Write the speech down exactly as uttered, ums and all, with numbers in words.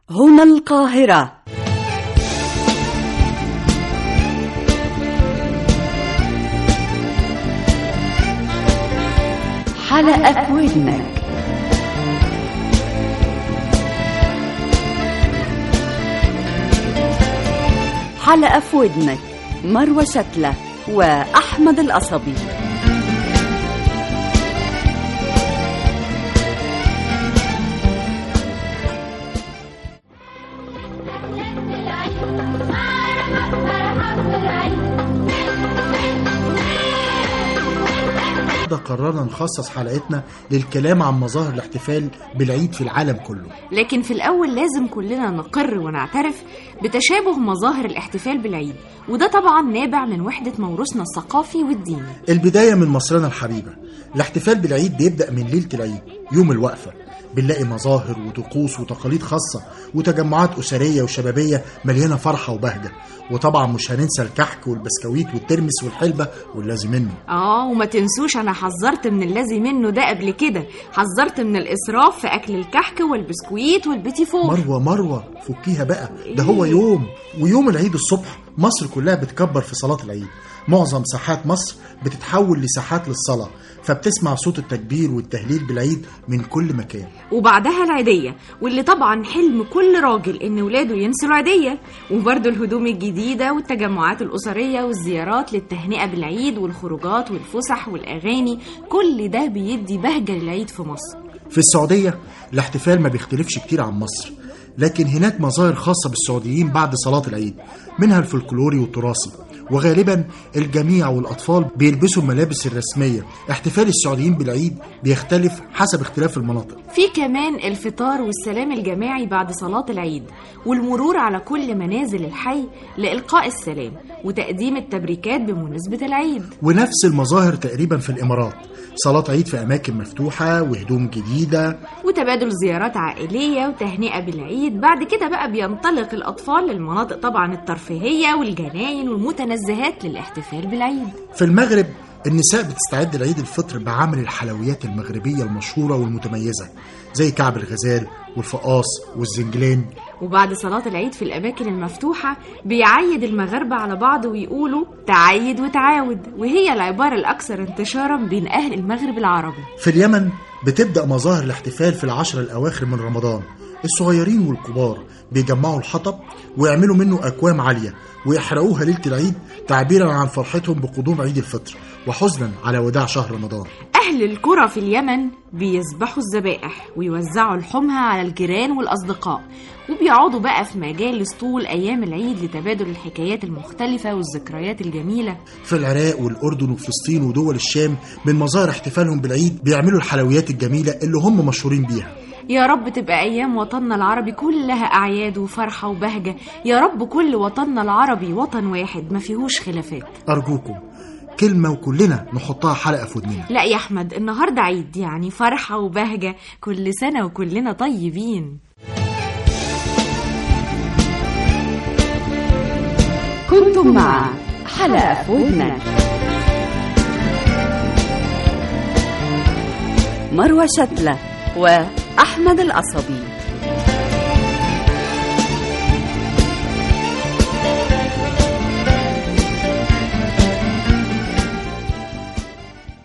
هنا القاهرة. حلقة في ودنك. حلقة في ودنك، مروة شتلة وأحمد القصبي. قررنا نخصص حلقتنا للكلام عن مظاهر الاحتفال بالعيد في العالم كله. لكن في الأول لازم كلنا نقر ونعترف بتشابه مظاهر الاحتفال بالعيد، وده طبعا نابع من وحدة موروثنا الثقافي والديني. البداية من مصرنا الحبيبة. الاحتفال بالعيد بيبدأ من ليلة العيد، يوم الوقفة. بنلاقي مظاهر وطقوس وتقاليد خاصة وتجمعات أسرية وشبابية مليانة فرحة وبهجة. وطبعا مش هننسى الكحك والبسكويت والترمس والحلبة واللازم منه. اه وما تنسوش انا حذرت من اللازم منه ده قبل كده، حذرت من الإسراف في أكل الكحك والبسكويت والبيتي فور. مروة مروة فكيها بقى، ده هو يوم. ويوم العيد الصبح مصر كلها بتكبر في صلاة العيد. معظم ساحات مصر بتتحول لساحات للصلاة، فبتسمع صوت التكبير والتهليل بالعيد من كل مكان. وبعدها العيدية، واللي طبعا حلم كل راجل ان ولاده ينسوا العيدية. وبرضه الهدوم الجديدة والتجمعات الأسرية والزيارات للتهنئة بالعيد والخروجات والفسح والأغاني، كل ده بيدي بهجة للعيد في مصر. في السعودية الاحتفال ما بيختلفش كتير عن مصر، لكن هناك مظاهر خاصة بالسعوديين بعد صلاة العيد، منها الفلكلوري والتراثي. وغالبا الجميع والأطفال بيلبسوا الملابس الرسمية. احتفال السعوديين بالعيد بيختلف حسب اختلاف المناطق. في كمان الفطار والسلام الجماعي بعد صلاة العيد، والمرور على كل منازل الحي لإلقاء السلام وتقديم التبريكات بمناسبة العيد. ونفس المظاهر تقريبا في الإمارات، صلاة عيد في أماكن مفتوحة وهدوم جديدة وتبادل زيارات عائلية وتهنئة بالعيد. بعد كده بقى بينطلق الأطفال للمناطق طبعا الترفيهية والجناين والمتنزهات للاحتفال بالعيد. في المغرب النساء بتستعد لعيد الفطر بعمل الحلويات المغربية المشهورة والمتميزة زي كعب الغزال والفقاص والزنجلان. وبعد صلاة العيد في الأماكن المفتوحة بيعيد المغاربة على بعض ويقولوا تعيد وتعاود، وهي العبارة الأكثر انتشارا بين أهل المغرب العربي. في اليمن بتبدأ مظاهر الاحتفال في العشر الأواخر من رمضان. الصغيرين والكبار بيجمعوا الحطب ويعملوا منه أكوام عالية ويحرقوها ليلة العيد تعبيرا عن فرحتهم بقدوم عيد الفطر وحزنا على وداع شهر رمضان. أهل القرى في اليمن بيذبحوا الذبائح ويوزعوا لحومها على الجيران والأصدقاء، وبيقعدوا بقى في مجالس طول أيام العيد لتبادل الحكايات المختلفة والذكريات الجميلة. في العراق والأردن وفلسطين ودول الشام من مظاهر احتفالهم بالعيد بيعملوا الحلويات الجميلة اللي هم مشهورين بيها. يا رب تبقى أيام وطننا العربي كلها أعياد وفرحة وبهجة. يا رب كل وطننا العربي وطن واحد ما فيهوش خلافات. أرجوكم كلمة وكلنا نحطها حلقة في ودننا. لا يا أحمد، النهاردة عيد يعني فرحة وبهجة، كل سنة وكلنا طيبين. كنتم مع حلقة في ودنك، مروة شتلة وأحمد القصبي.